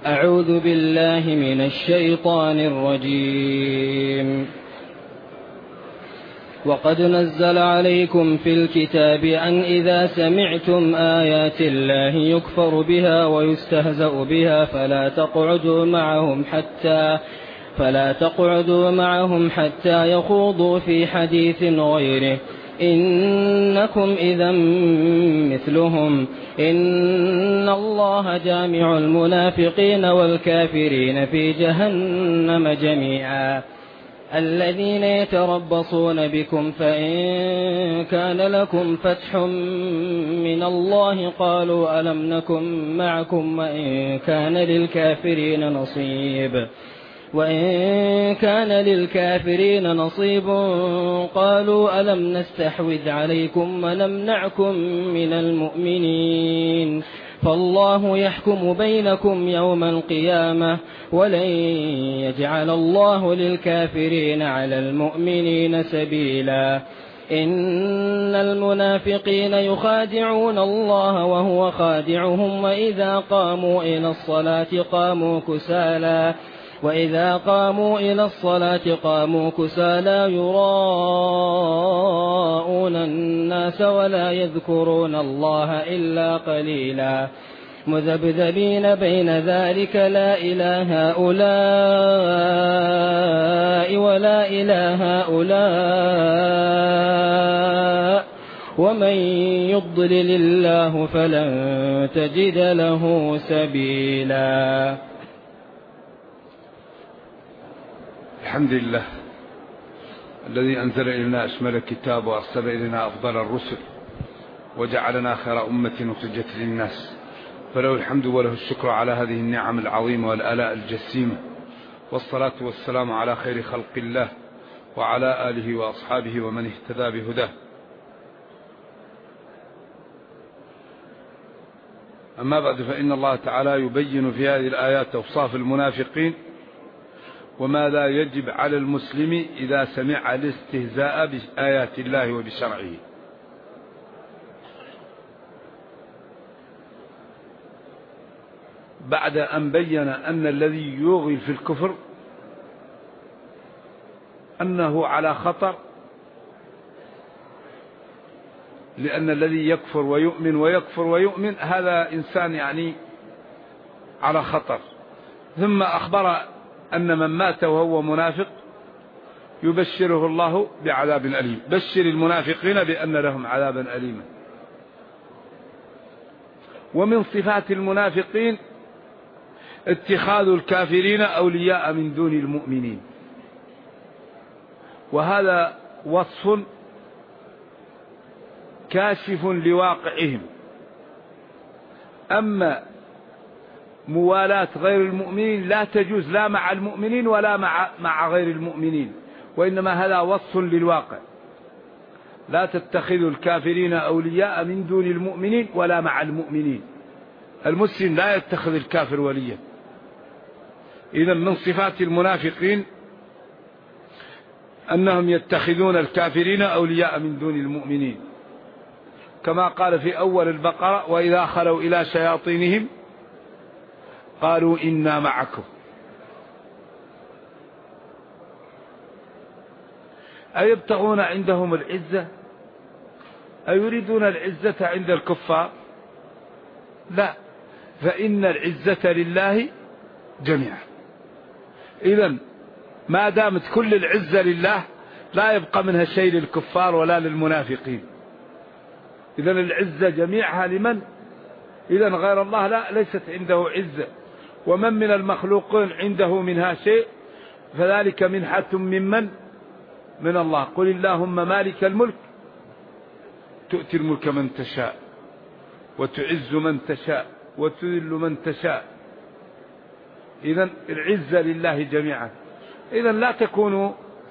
أعوذ بالله من الشيطان الرجيم. وقد نزل عليكم في الكتاب أن إذا سمعتم آيات الله يكفر بها ويستهزأ بها فلا تقعدوا معهم حتى يخوضوا في حديث غيره، إنكم إذا مثلهم، إن الله جامع المنافقين والكافرين في جهنم جميعا. الذين يتربصون بكم فإن كان لكم فتح من الله قالوا ألم نكن معكم، وإن كان للكافرين نصيب قالوا ألم نستحوذ عليكم ونمنعكم من المؤمنين، فالله يحكم بينكم يوم القيامة ولن يجعل الله للكافرين على المؤمنين سبيلا. إن المنافقين يخادعون الله وهو خادعهم، وإذا قاموا إلى الصلاة قاموا كسالى يراءون الناس ولا يذكرون الله إلا قليلا، مذبذبين بين ذلك لا إله هؤلاء ولا إله هؤلاء، ومن يضلل الله فلن تجد له سبيلا. الحمد لله الذي أنزل إلينا أشمل الكتاب وأرسل إلينا أفضل الرسل وجعلنا خير أمة أخرجت للناس، فله الحمد وله الشكر على هذه النعم العظيمة والآلاء الجسيمة، والصلاة والسلام على خير خلق الله وعلى آله وأصحابه ومن اهتدى بهداه. أما بعد، فإن الله تعالى يبين في هذه الآيات أوصاف المنافقين وما لا يجب على المسلم إذا سمع الاستهزاء بآيات الله وبشرعه. بعد أن بين أن الذي يوغل في الكفر أنه على خطر، لأن الذي يكفر ويؤمن ويكفر ويؤمن هذا إنسان على خطر. ثم أخبر أن من مات وهو منافق يبشره الله بعذاب أليم، بشر المنافقين بأن لهم عذابا أليما. ومن صفات المنافقين اتخاذ الكافرين أولياء من دون المؤمنين، وهذا وصف كاشف لواقعهم. أما موالاة غير المؤمنين لا تجوز لا مع المؤمنين ولا مع غير المؤمنين، وإنما هذا وصف للواقع. لا تتخذوا الكافرين أولياء من دون المؤمنين ولا مع المؤمنين. المسلم لا يتخذ الكافر وليا. إذن من صفات المنافقين أنهم يتخذون الكافرين أولياء من دون المؤمنين، كما قال في أول البقرة: وإذا خلوا إلى شياطينهم قالوا إنا معكم. أيبتغون عندهم العزة؟ أيريدون العزة عند الكفار؟ لا، فإن العزة لله جميعا. إذن ما دامت كل العزة لله لا يبقى منها شيء للكفار ولا للمنافقين. إذن العزة جميعها لمن؟ إذن غير الله لا، ليست عنده عزة. ومن من المخلوقين عنده منها شيء فذلك منحة ممن؟ من الله. قل اللهم مالك الملك تؤتي الملك من تشاء وتعز من تشاء وتذل من تشاء. إذن العزة لله جميعا. إذن لا تكونوا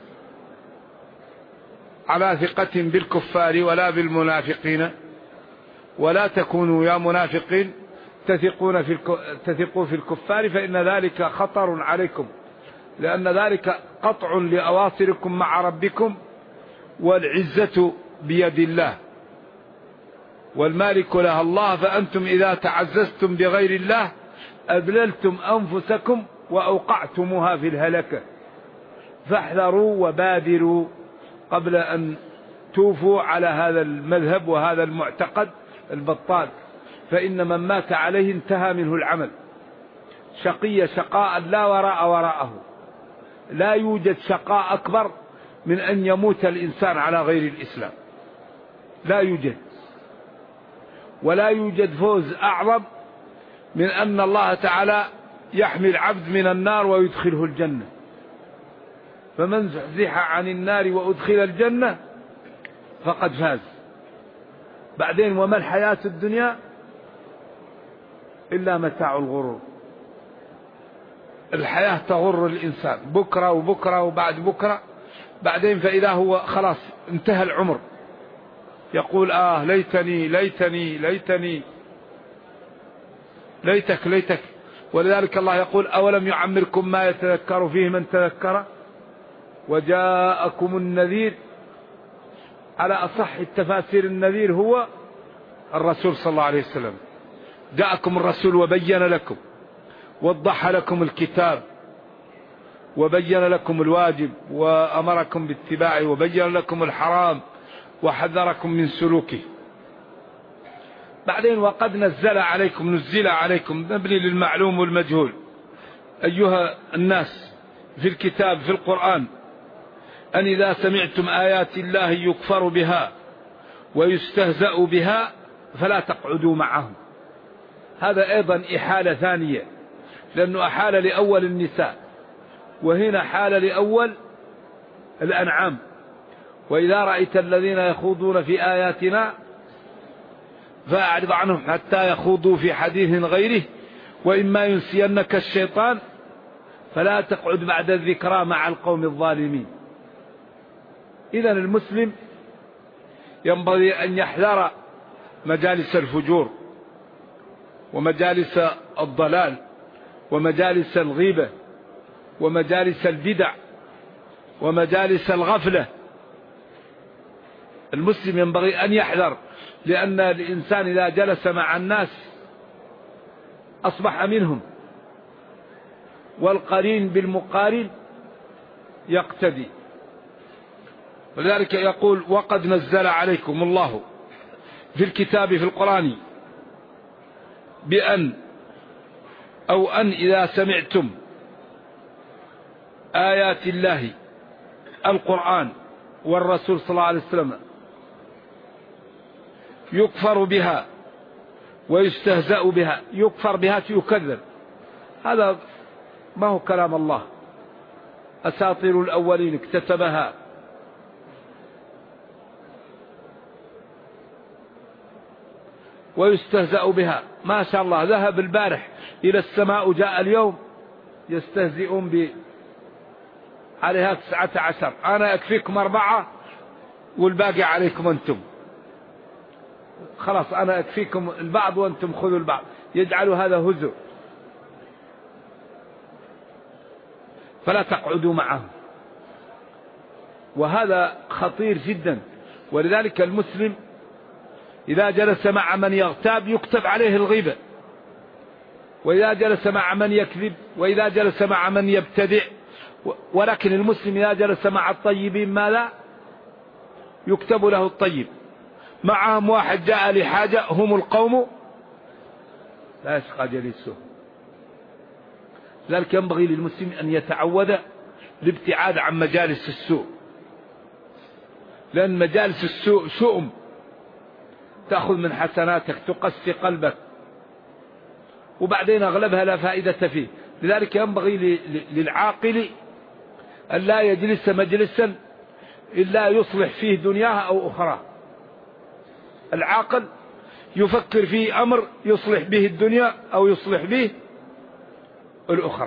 على ثقة بالكفار ولا بالمنافقين، ولا تكونوا يا منافقين تثقوا في الكفار، فإن ذلك خطر عليكم، لأن ذلك قطع لأواصركم مع ربكم، والعزة بيد الله والمالك لها الله، فأنتم إذا تعززتم بغير الله أذللتم أنفسكم وأوقعتموها في الهلكة، فاحذروا وبادروا قبل أن توفوا على هذا المذهب وهذا المعتقد البطال، فإن من مات عليه انتهى منه العمل، شقي شقاء لا وراء وراءه. لا يوجد شقاء أكبر من أن يموت الإنسان على غير الإسلام، لا يوجد. ولا يوجد فوز أعظم من أن الله تعالى يحمي العبد من النار ويدخله الجنة. فمن زحزح عن النار وأدخل الجنة فقد فاز. بعدين وما الحياة الدنيا إلا متاع الغرور. الحياة تغر الإنسان بكرة وبكرة وبعد بكرة، بعدين فإذا هو خلاص انتهى العمر يقول ليتني ليتني ليتني ليتك ليتك. ولذلك الله يقول أولم يعمركم ما يتذكر فيه من تذكر وجاءكم النذير. على أصح التفاسير النذير هو الرسول صلى الله عليه وسلم. جاءكم الرسول وبين لكم، وضح لكم الكتاب، وبين لكم الواجب، وأمركم باتباعه، وبين لكم الحرام، وحذركم من سلوكه. بعدين وقد نزل عليكم مبني للمعلوم والمجهول أيها الناس في الكتاب في القرآن أن إذا سمعتم آيات الله يكفر بها ويستهزأ بها فلا تقعدوا معهم. هذا أيضا إحالة ثانية، لأنه أحال لأول النساء، وهنا حال لأول الأنعام. وإذا رأيت الذين يخوضون في آياتنا فأعرض عنهم حتى يخوضوا في حديث غيره وإما ينسينك الشيطان فلا تقعد بعد الذكرى مع القوم الظالمين. إذن المسلم ينبغي أن يحذر مجالس الفجور ومجالس الضلال ومجالس الغيبة ومجالس البدع ومجالس الغفلة. المسلم ينبغي أن يحذر، لأن الإنسان إذا جلس مع الناس أصبح منهم، والقرين بالمقارن يقتدي. ولذلك يقول وقد نزل عليكم الله في الكتاب في القرآن بأن أو أن إذا سمعتم آيات الله القرآن والرسول صلى الله عليه وسلم يكفر بها ويستهزأ بها. يكفر بها يكذب، هذا ما هو كلام الله، أساطير الأولين اكتتبها. ويستهزأ بها، ما شاء الله ذهب البارح إلى السماء وجاء اليوم يستهزئون عليها 19. أنا أكفيكم 4 والباقي عليكم أنتم، خلاص أنا أكفيكم البعض وأنتم خذوا البعض. يجعلوا هذا هزء، فلا تقعدوا معهم، وهذا خطير جدا. ولذلك المسلم إذا جلس مع من يغتاب يكتب عليه الغيبة، وإذا جلس مع من يكذب، وإذا جلس مع من يبتدع. ولكن المسلم إذا جلس مع الطيبين ماذا؟ يكتب له الطيب. معهم واحد جاء لحاجة هم القوم لا يشقى جليسه. لذلك ينبغي للمسلم أن يتعود الابتعاد عن مجالس السوء، لأن مجالس السوء شؤم، تأخذ من حسناتك، تقسي قلبك، وبعدين أغلبها لا فائدة فيه. لذلك ينبغي للعاقل أن لا يجلس مجلسا إلا يصلح فيه دنياها أو أخرى. العاقل يفكر في أمر يصلح به الدنيا أو يصلح به الأخرى،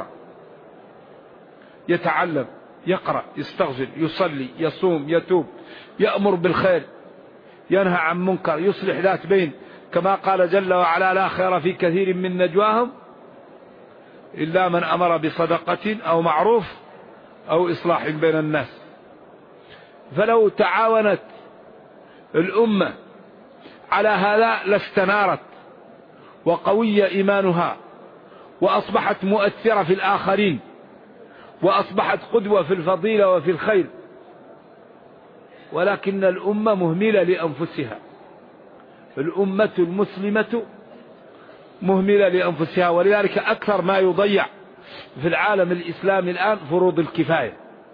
يتعلم، يقرأ، يستغفر، يصلي، يصوم، يتوب، يأمر بالخير، ينهى عن منكر، يصلح ذات بين، كما قال جل وعلا لا خير في كثير من نجواهم إلا من أمر بصدقة أو معروف أو إصلاح بين الناس. فلو تعاونت الأمة على هذا لاستنارت وقوي إيمانها وأصبحت مؤثرة في الآخرين، وأصبحت قدوة في الفضيلة وفي الخير، ولكن الأمة مهملة لأنفسها. الأمة المسلمة مهملة لأنفسها، ولذلك أكثر ما يضيع في العالم الإسلامي الآن فروض الكفاية.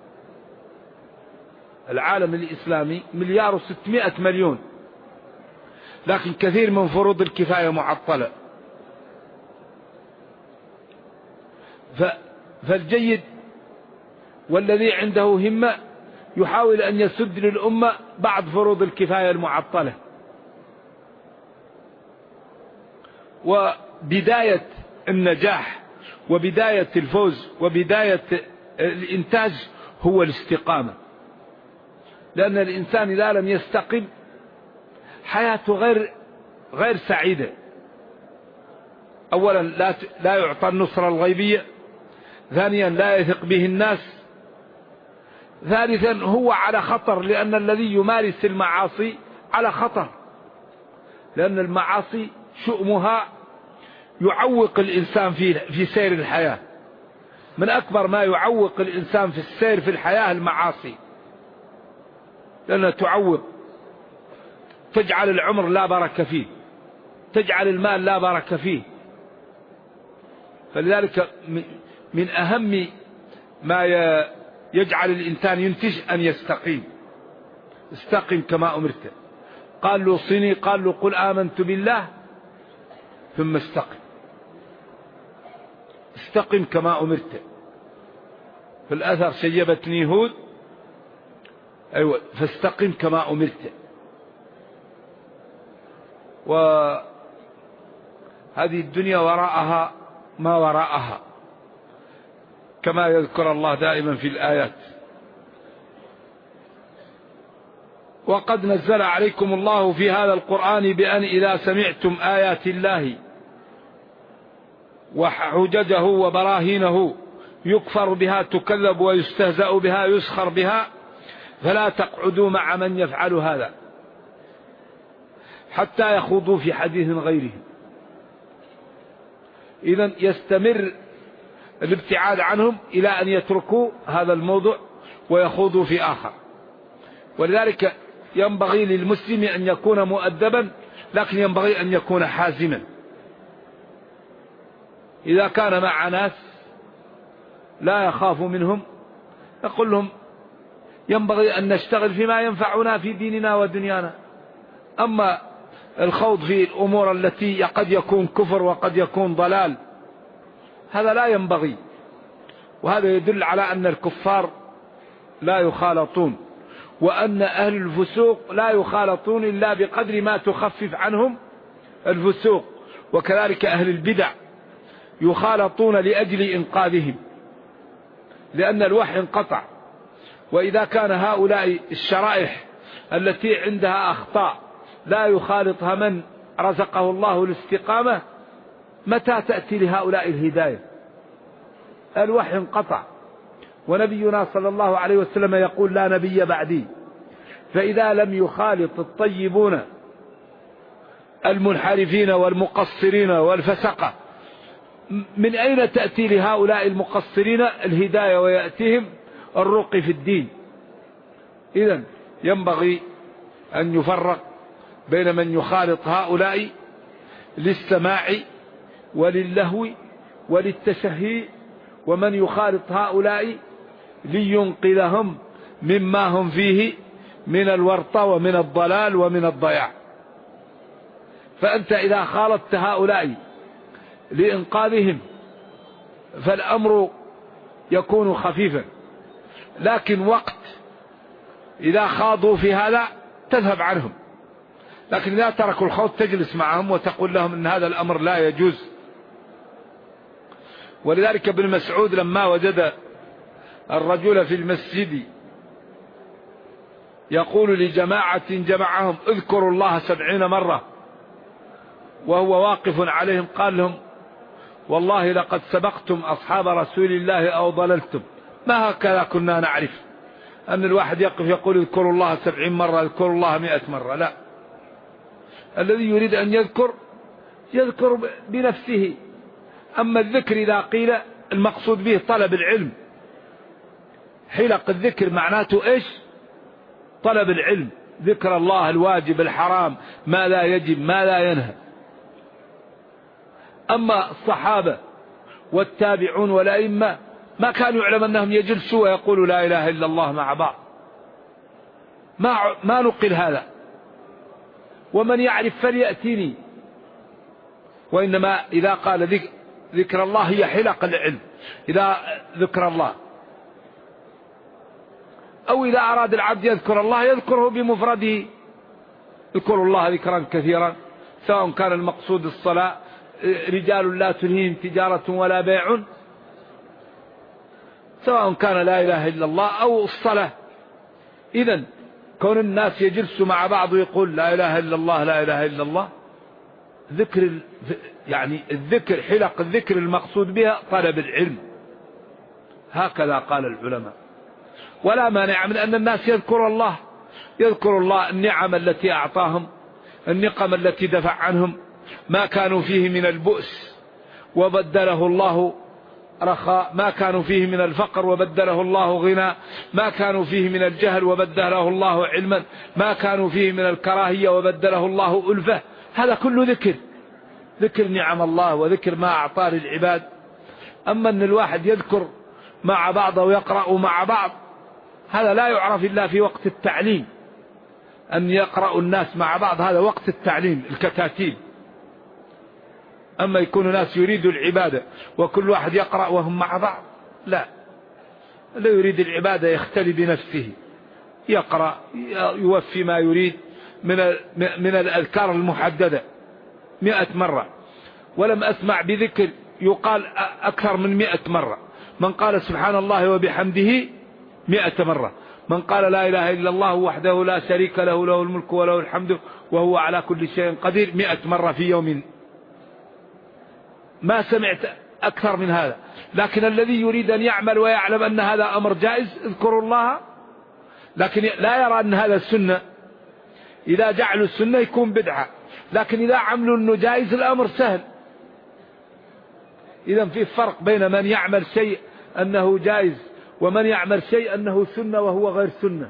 العالم الإسلامي 1,600,000,000، لكن كثير من فروض الكفاية معطلة. فالجيد والذي عنده همة يحاول أن يسد للأمة بعض فروض الكفاية المعطلة. وبداية النجاح وبداية الفوز وبداية الإنتاج هو الاستقامة، لأن الإنسان إذا لم يستقم حياته غير سعيدة. أولا لا يعطى النصرة الغيبية، ثانيا لا يثق به الناس، ثالثا هو على خطر، لأن الذي يمارس المعاصي على خطر، لأن المعاصي شؤمها يعوق الإنسان في سير الحياة. من أكبر ما يعوق الإنسان في السير في الحياة المعاصي، لأنها تعوق، تجعل العمر لا بركة فيه، تجعل المال لا بركة فيه. فلذلك من أهم ما يجعل الإنسان ينتج أن يستقيم. استقم كما أمرت. قال له صني، قال له قل آمنت بالله ثم استقم. استقم كما أمرت. في الأثر شيبتني هود، أيوة، فاستقم كما أمرت. وهذه الدنيا وراءها ما وراءها، كما يذكر الله دائما في الآيات. وقد نزل عليكم الله في هذا القرآن بأن إذا سمعتم آيات الله وحججه وبراهينه يكفر بها، تكذب ويستهزأ بها، يسخر بها، فلا تقعدوا مع من يفعل هذا حتى يخوضوا في حديث غيره. إذن يستمر الابتعاد عنهم إلى أن يتركوا هذا الموضوع ويخوضوا في آخر. ولذلك ينبغي للمسلم أن يكون مؤدبا، لكن ينبغي أن يكون حازما. إذا كان مع ناس لا يخاف منهم يقول لهم ينبغي أن نشتغل فيما ينفعنا في ديننا ودنيانا. أما الخوض في الأمور التي قد يكون كفر وقد يكون ضلال، هذا لا ينبغي. وهذا يدل على أن الكفار لا يخالطون، وأن أهل الفسوق لا يخالطون إلا بقدر ما تخفف عنهم الفسوق. وكذلك أهل البدع يخالطون لأجل إنقاذهم، لأن الوحي انقطع. وإذا كان هؤلاء الشرائح التي عندها أخطاء لا يخالطها من رزقه الله الاستقامة، متى تأتي لهؤلاء الهداية؟ الوحي انقطع. ونبينا صلى الله عليه وسلم يقول لا نبي بعدي. فإذا لم يخالط الطيبون المنحرفين والمقصرين والفسقة، من أين تأتي لهؤلاء المقصرين الهداية ويأتيهم الرقي في الدين؟ إذن ينبغي أن يفرق بين من يخالط هؤلاء للسماع وللهو وللتشهي، ومن يخالط هؤلاء لينقذهم مما هم فيه من الورطة ومن الضلال ومن الضياع. فأنت إذا خالطت هؤلاء لإنقاذهم فالأمر يكون خفيفا، لكن وقت إذا خاضوا في هذا تذهب عنهم. لكن إذا تركوا الخوض تجلس معهم وتقول لهم إن هذا الأمر لا يجوز. ولذلك ابن مسعود لما وجد الرجل في المسجد يقول لجماعة جمعهم اذكروا الله 70 مرة وهو واقف عليهم، قال لهم والله لقد سبقتم أصحاب رسول الله أو ضللتم، ما هكذا كنا نعرف أن الواحد يقف يقول اذكروا الله 70 مرة اذكروا الله 100 مرة. لا، الذي يريد أن يذكر بنفسه. أما الذكر إذا قيل المقصود به طلب العلم، حلق الذكر معناته إيش؟ طلب العلم، ذكر الله، الواجب، الحرام، ما لا يجب، ما لا ينهى. أما الصحابة والتابعون والأئمة ما كانوا يعلم أنهم يجلسوا ويقولوا لا إله إلا الله مع بعض، ما نقل هذا. ومن يعرف فليأتيني. وإنما إذا قال ذكر الله هي حلق العلم، إذا ذكر الله، أو إذا أراد العبد يذكر الله يذكره بمفرده، يذكر الله ذكرا كثيرا، سواء كان المقصود الصلاة، رجال لا تلهيهم تجارة ولا بيع، سواء كان لا إله إلا الله أو الصلاة. إذن كون الناس يجلسوا مع بعض ويقول لا إله إلا الله لا إله إلا الله، ذكر يعني الذكر، حلق الذكر المقصود بها طلب العلم، هكذا قال العلماء. ولا مانع من أن الناس يذكر الله النعم التي أعطاهم، النقم التي دفع عنهم، ما كانوا فيه من البؤس وبدله الله رخاء، ما كانوا فيه من الفقر وبدله الله غنى، ما كانوا فيه من الجهل وبدله الله علما، ما كانوا فيه من الكراهية وبدله الله ألفة. هذا كله ذكر نعم الله وذكر ما أعطاه للعباد. أما أن الواحد يذكر مع بعض ويقرأ مع بعض، هذا لا يعرف إلا في وقت التعليم، أن يقرأ الناس مع بعض، هذا وقت التعليم، الكتاتيب. أما يكون ناس يريدوا العبادة وكل واحد يقرأ وهم مع بعض، لا يريد العبادة يختلي بنفسه، يقرأ يوفي ما يريد من الأذكار المحددة 100 مرة. ولم أسمع بذكر يقال أكثر من 100 مرة. من قال سبحان الله وبحمده 100 مرة، من قال لا إله إلا الله وحده لا شريك له، له الملك وله الحمد وهو على كل شيء قدير 100 مرة في يوم. ما سمعت أكثر من هذا. لكن الذي يريد أن يعمل ويعلم أن هذا أمر جائز اذكروا الله، لكن لا يرى أن هذا السنة. إذا جعلوا السنة يكون بدعة، لكن إذا عملوا أنه جائز الأمر سهل. إذن في فرق بين من يعمل شيء أنه جائز ومن يعمل شيء أنه سنة وهو غير سنة.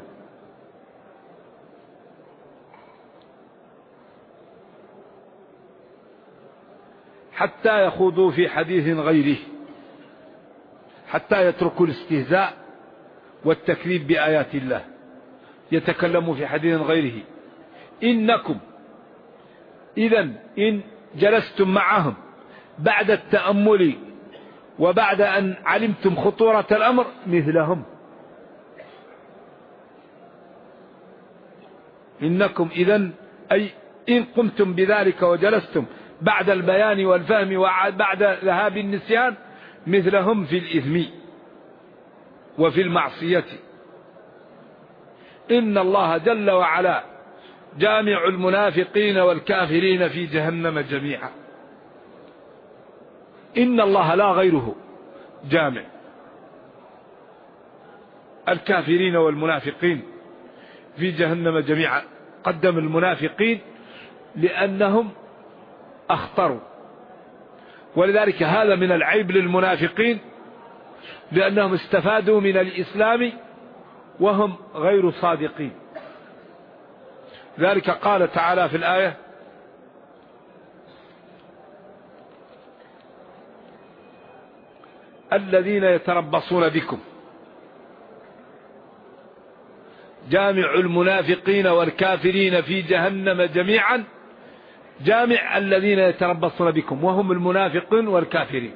حتى يخوضوا في حديث غيره، حتى يتركوا الاستهزاء والتكذيب بآيات الله، يتكلموا في حديث غيره. إنكم إذن إن جلستم معهم بعد التأمل وبعد أن علمتم خطورة الأمر مثلهم. إنكم إذن أي إن قمتم بذلك وجلستم بعد البيان والفهم وبعد ذهاب النسيان مثلهم في الإثم وفي المعصية. إن الله جل وعلا جامع المنافقين والكافرين في جهنم جميعا. إن الله لا غيره جامع الكافرين والمنافقين في جهنم جميعا. قدم المنافقين لأنهم أخطروا، ولذلك هذا من العيب للمنافقين، لأنهم استفادوا من الإسلام وهم غير صادقين. ذلك قال تعالى في الآية: الذين يتربصون بكم. جامع المنافقين والكافرين في جهنم جميعا، جامع الذين يتربصون بكم وهم المنافقون والكافرين.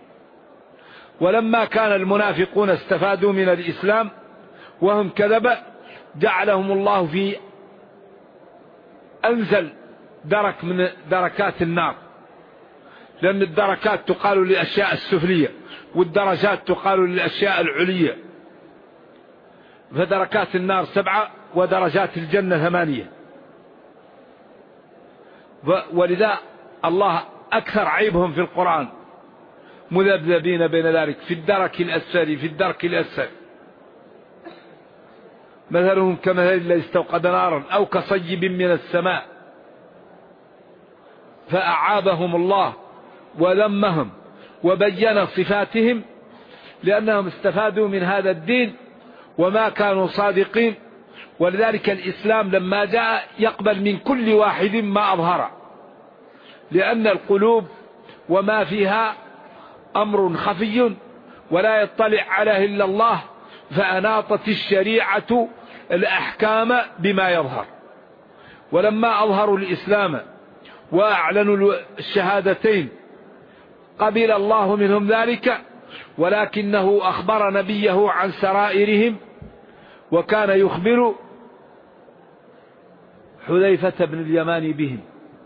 ولما كان المنافقون استفادوا من الإسلام وهم كذبة، جعلهم الله في أنزل درك من دركات النار، لأن الدركات تقال للأشياء السفلية والدرجات تقال للأشياء العلية. فدركات النار 7 ودرجات الجنة 8. ولذا الله أكثر عيبهم في القرآن مذبذبين بين ذلك في الدرك الأسفل في الدرك الأسفل. مثلهم كمثل الذي استوقد نارا أو كصيب من السماء فأعابهم الله وذمهم وبين صفاتهم، لأنهم استفادوا من هذا الدين وما كانوا صادقين. ولذلك الإسلام لما جاء يقبل من كل واحد ما أظهر، لأن القلوب وما فيها أمر خفي ولا يطلع عليه إلا الله، فأناطت الشريعة الأحكام بما يظهر. ولما أظهروا الإسلام وأعلنوا الشهادتين قبل الله منهم ذلك، ولكنه أخبر نبيه عن سرائرهم، وكان يخبر حذيفة بن اليمان بهم،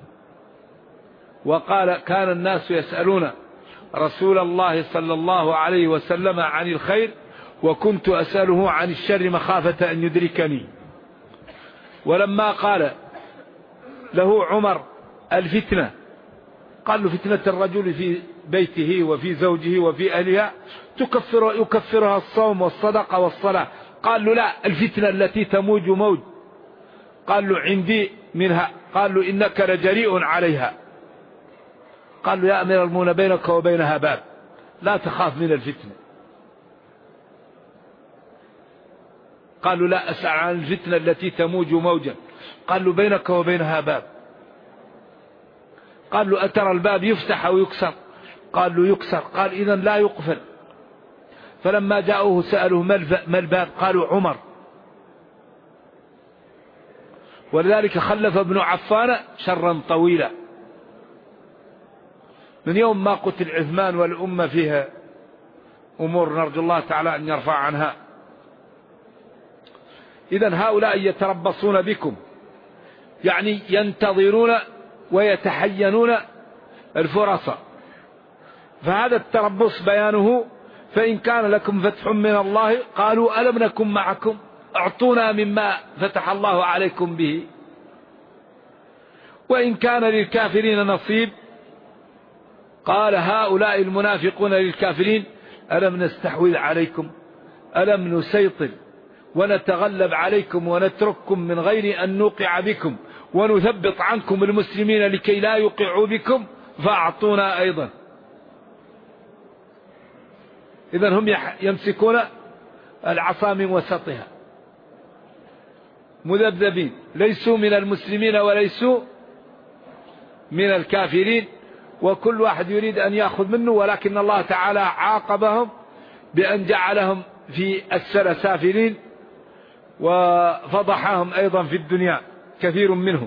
وقال: كان الناس يسألون رسول الله صلى الله عليه وسلم عن الخير، وكنت أسأله عن الشر مخافة أن يدركني. ولما قال له عمر: الفتنة، قال له: فتنة الرجل في بيته وفي زوجه وفي أهلها يكفرها الصوم والصدقة والصلاة. قال له: لا، الفتنة التي تموج موج. قال له: عندي منها. قال له: إنك لجريء عليها. قال له: يا أمير المؤمنين، بينك وبينها باب، لا تخاف من الفتنة. قال له: لا أسأل عن الفتنة التي تموج موجا. قال له: بينك وبينها باب. قال له: أترى الباب يفتح أو يكسر؟ قال له: يكسر. قال: إذن لا يقفل. فلما جاءوه سألوه: ما الباب؟ قالوا: عمر. ولذلك خلف ابن عفان شرا طويلا من يوم ما قتل عثمان، والأمة فيها أمور نرجو الله تعالى أن يرفع عنها. إذن هؤلاء يتربصون بكم، يعني ينتظرون ويتحينون الفرص. فهذا التربص بيانه: فإن كان لكم فتح من الله قالوا ألم نكن معكم، اعطونا مما فتح الله عليكم به. وإن كان للكافرين نصيب قال هؤلاء المنافقون للكافرين: ألم نستحوذ عليكم، ألم نسيطر ونتغلب عليكم ونترككم من غير أن نوقع بكم ونثبط عنكم المسلمين لكي لا يوقعوا بكم، فأعطونا أيضا. إذن هم يمسكون العصا من وسطها مذبذبين، ليسوا من المسلمين وليسوا من الكافرين، وكل واحد يريد أن يأخذ منه، ولكن الله تعالى عاقبهم بأن جعلهم في أسفل سافلين، وفضحهم أيضا في الدنيا كثير منهم.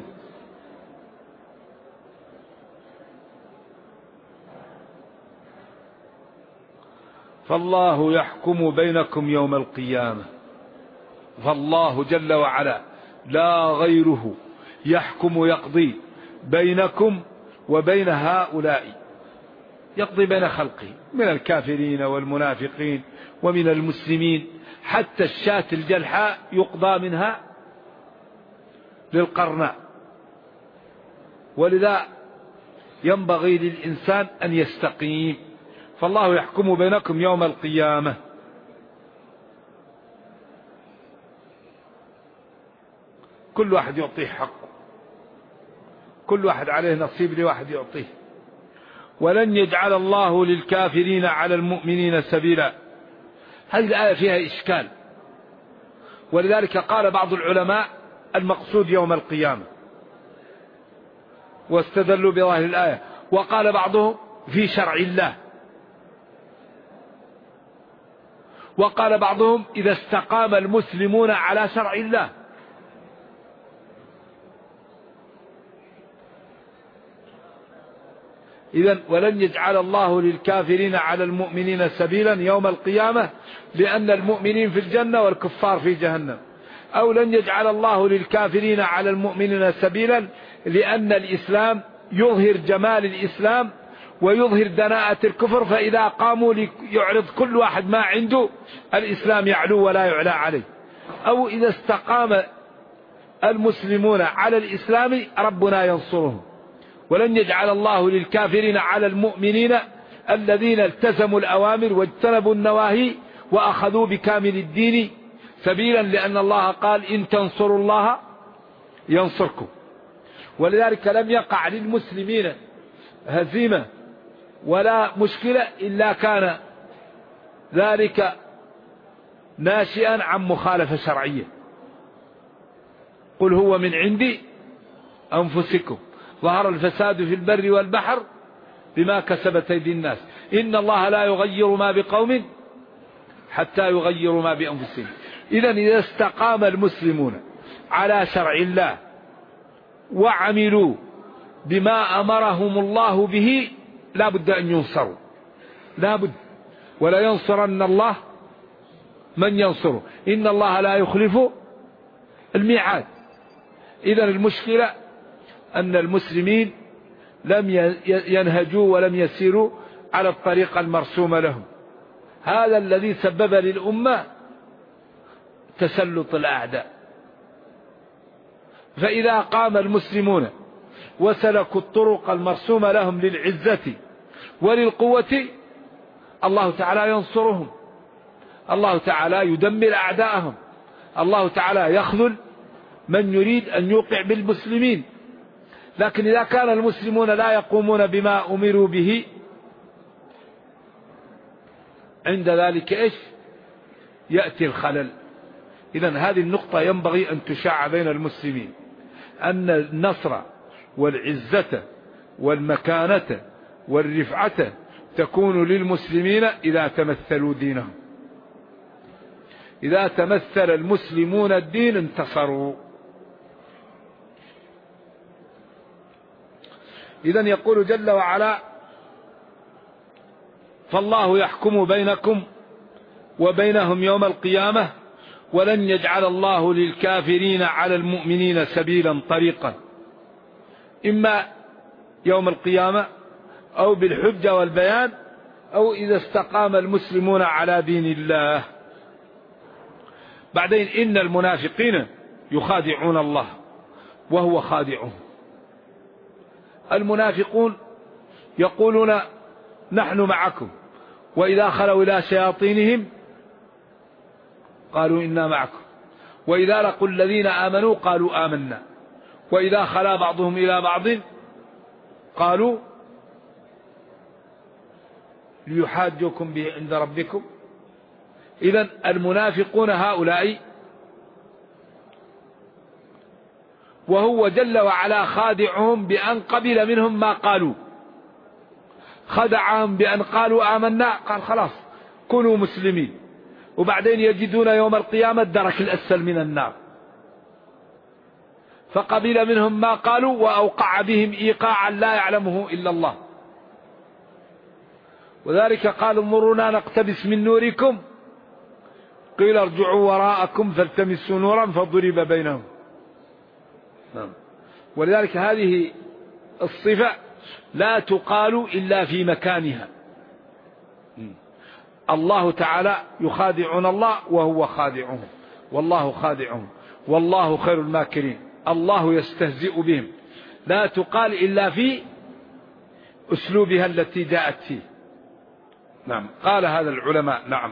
فالله يحكم بينكم يوم القيامة. فالله جل وعلا لا غيره يحكم يقضي بينكم وبين هؤلاء، يقضي بين خلقه من الكافرين والمنافقين ومن المسلمين، حتى الشاة الجلحاء يقضى منها للقرناء. ولذا ينبغي للإنسان أن يستقيم. فالله يحكم بينكم يوم القيامة. كل واحد يعطيه حقه، كل واحد عليه نصيب لواحد يعطيه. ولن يجعل الله للكافرين على المؤمنين سبيلا. هذه الآية فيها إشكال، ولذلك قال بعض العلماء المقصود يوم القيامة، واستدلوا بظاهر الآية. وقال بعضهم في شرع الله، وقال بعضهم إذا استقام المسلمون على شرع الله. إذن ولن يجعل الله للكافرين على المؤمنين سبيلا يوم القيامة، لأن المؤمنين في الجنة والكفار في جهنم. أو لن يجعل الله للكافرين على المؤمنين سبيلا، لأن الإسلام يظهر جمال الإسلام ويظهر دناءة الكفر، فإذا قاموا ليعرض كل واحد ما عنده الإسلام يعلو ولا يعلى عليه. أو إذا استقام المسلمون على الإسلام ربنا ينصرهم. ولن يجعل الله للكافرين على المؤمنين الذين التزموا الأوامر واجتنبوا النواهي وأخذوا بكامل الدين سبيلا، لأن الله قال إن تنصروا الله ينصركم. ولذلك لم يقع للمسلمين هزيمة ولا مشكلة إلا كان ذلك ناشئا عن مخالفة شرعية. قل هو من عند أنفسكم ظهر الفساد في البر والبحر بما كسبت أيدي الناس إن الله لا يغير ما بقوم حتى يغيروا ما بأنفسهم. إذا استقام المسلمون على شرع الله وعملوا بما أمرهم الله به لا بد أن ينصروا، لا بد، ولا ينصرن الله من ينصره إن الله لا يخلف الميعاد. إذا المشكلة أن المسلمين لم ينهجوا ولم يسيروا على الطريقة المرسومة لهم. هذا الذي سبب للأمة تسلط الأعداء. فإذا قام المسلمون وسلكوا الطرق المرسومة لهم للعزة وللقوة الله تعالى ينصرهم، الله تعالى يدمر أعداءهم، الله تعالى يخذل من يريد أن يوقع بالمسلمين. لكن إذا كان المسلمون لا يقومون بما أمروا به عند ذلك إيش يأتي الخلل. إذن هذه النقطة ينبغي أن تشاع بين المسلمين، أن النصر والعزة والمكانة والرفعة تكون للمسلمين إذا تمثلوا دينهم. إذا تمثل المسلمون الدين انتصروا. إذن يقول جل وعلا فالله يحكم بينكم وبينهم يوم القيامة ولن يجعل الله للكافرين على المؤمنين سبيلا طريقا، إما يوم القيامة أو بالحجة والبيان أو إذا استقام المسلمون على دين الله. بعدين إن المنافقين يخادعون الله وهو خادعهم. المنافقون يقولون نحن معكم وإذا خلوا إلى شياطينهم قالوا إنا معكم وإذا لقوا الذين آمنوا قالوا آمنا وإذا خلا بعضهم إلى بعض قالوا ليحاجوكم به عند ربكم. إذن المنافقون هؤلاء وهو جل وعلا خادعهم بأن قبل منهم ما قالوا، خدعهم بأن قالوا آمنا، قال خلاص كونوا مسلمين، وبعدين يجدون يوم القيامة الدرك الأسفل من النار، فقبل منهم ما قالوا وأوقع بهم إيقاعا لا يعلمه إلا الله. وذلك قال انظرونا نقتبس من نوركم قيل ارجعوا وراءكم فالتمسوا نورا فضرب بينهم. ولذلك هذه الصفة لا تقال إلا في مكانها. الله تعالى يخادعون الله وهو خادعهم والله خادعهم والله خير الماكرين. الله يستهزئ بهم لا تقال إلا في أسلوبها التي جاءت فيه. نعم قال هذا العلماء. نعم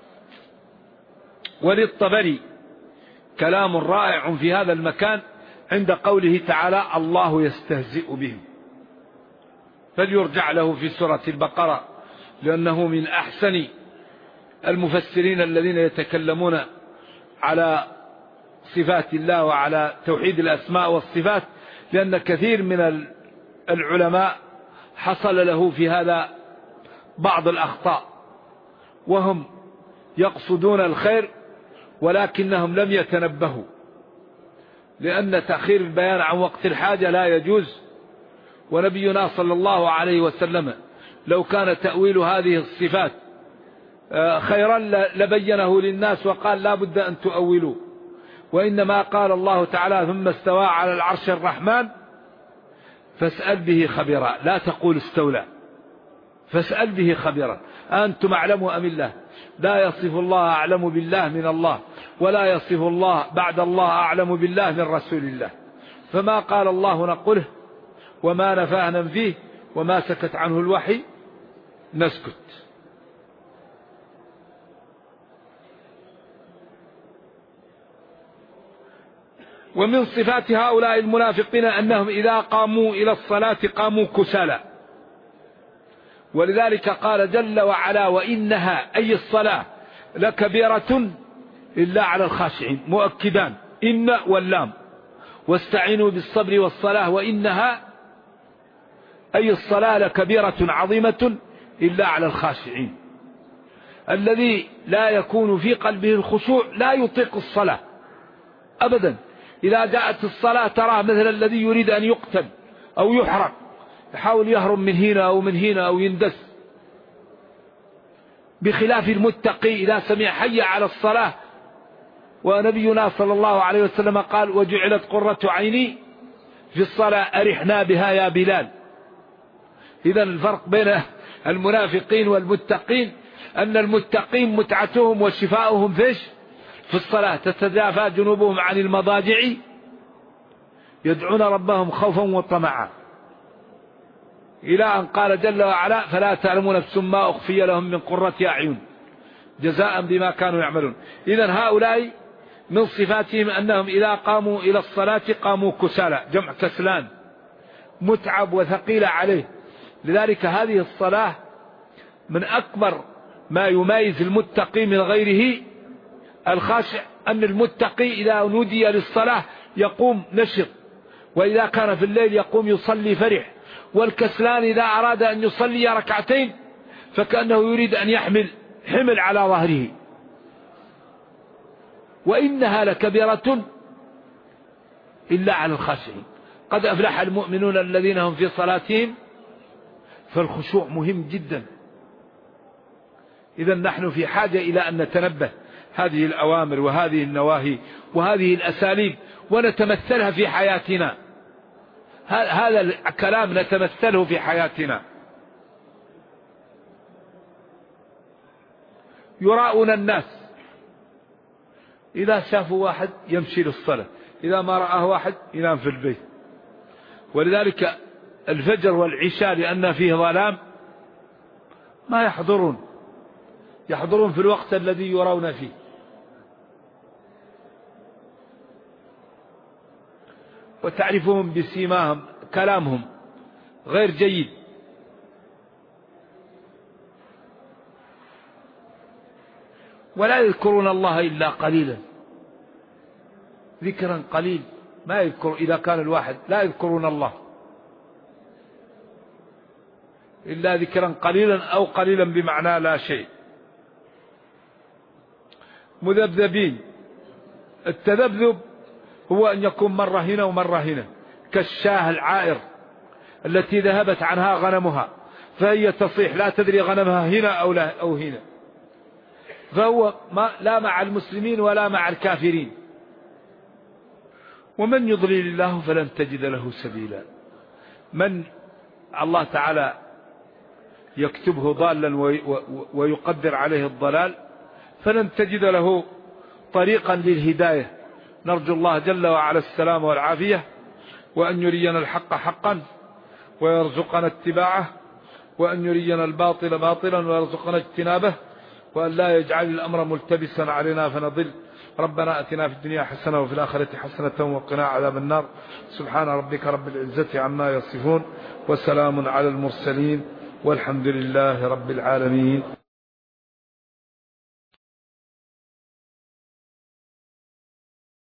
وللطبري كلام رائع في هذا المكان عند قوله تعالى الله يستهزئ بهم، فليرجع له في سورة البقرة لأنه من أحسن المفسرين الذين يتكلمون على صفات الله وعلى توحيد الأسماء والصفات، لأن كثير من العلماء حصل له في هذا بعض الأخطاء، وهم يقصدون الخير ولكنهم لم يتنبهوا، لأن تأخير البيان عن وقت الحاجة لا يجوز. ونبينا صلى الله عليه وسلم لو كان تأويل هذه الصفات خيرا لبينه للناس وقال لا بد أن تؤولوا، وإنما قال الله تعالى ثم استوى على العرش الرحمن فاسأل به خبيرا، لا تقول استولى، فاسأل به خبيرا. أنتم أعلم أم الله؟ لا يصف الله أعلم بالله من الله، ولا يصف الله بعد الله أعلم بالله من رسول الله. فما قال الله نقله، وما نفاه ننفيه، وما سكت عنه الوحي نسكت. ومن صفات هؤلاء المنافقين أنهم إذا قاموا إلى الصلاة قاموا كسالى، ولذلك قال جل وعلا وإنها أي الصلاة لكبيرة إلا على الخاشعين، مؤكدان إن واللام، واستعينوا بالصبر والصلاة، وإنها أي الصلاة لكبيرة عظيمة إلا على الخاشعين. الذي لا يكون في قلبه الخشوع لا يطيق الصلاة أبدا. إذا جاءت الصلاة تراه مثل الذي يريد أن يقتل أو يحرق، يحاول يهرب من هنا أو من هنا أو يندس. بخلاف المتقي إذا سمع حي على الصلاة، ونبينا صلى الله عليه وسلم قال وجعلت قرة عيني في الصلاة أرحنا بها يا بلال. إذن الفرق بين المنافقين والمتقين أن المتقين متعتهم وشفاؤهم في الصلاة، تتجافى جنوبهم عن المضاجع يدعون ربهم خوفا وطمعا، إلى أن قال جل وعلا فلا تعلم نفس ما أخفي لهم من قرة أعين جزاء بما كانوا يعملون. إذن هؤلاء من صفاتهم أنهم إذا قاموا إلى الصلاة قاموا كسالى، جمع كسلان، متعب وثقيل عليه. لذلك هذه الصلاة من أكبر ما يميز المتقي من غيره الخاشع، أن المتقي إذا نودي للصلاة يقوم نشط، وإذا كان في الليل يقوم يصلي فرح، والكسلان إذا أراد أن يصلي ركعتين فكأنه يريد أن يحمل حمل على ظهره. وإنها لكبيرة إلا على الخاشعين. قد أفلح المؤمنون الذين هم في صلاتهم. فالخشوع مهم جدا. إذا نحن في حاجة إلى أن نتنبه هذه الأوامر وهذه النواهي وهذه الأساليب ونتمثلها في حياتنا. هذا الكلام نتمثله في حياتنا. يراؤون الناس، إذا شافوا واحد يمشي للصلاة، إذا ما رآه واحد ينام في البيت. ولذلك الفجر والعشاء لأن فيه ظلام ما يحضرون في الوقت الذي يرون فيه. وتعرفهم بسيماهم، كلامهم غير جيد. ولا يذكرون الله إلا قليلا، ذكرا قليل، ما يذكر. إذا كان الواحد لا يذكرون الله إلا ذكرا قليلا أو قليلا بمعنى لا شيء. مذبذبين. التذبذب هو أن يكون مرة هنا ومرة هنا، كالشاه العائر التي ذهبت عنها غنمها فهي تصيح لا تدري غنمها هنا أو هنا. فهو لا مع المسلمين ولا مع الكافرين. ومن يضلل الله فلن تجد له سبيلا. من الله تعالى يكتبه ضالا ويقدر عليه الضلال فلن تجد له طريقا للهداية. نرجو الله جل وعلا السلام والعافية، وأن يرينا الحق حقا ويرزقنا اتباعه، وأن يرينا الباطل باطلا ويرزقنا اجتنابه، وأن لا يجعل الأمر ملتبسا علينا فنضل. ربنا أتنا في الدنيا حسنة وفي الآخرة حسنة وقنا عذاب النار. سبحان ربك رب العزة عما يصفون، وسلام على المرسلين، والحمد لله رب العالمين.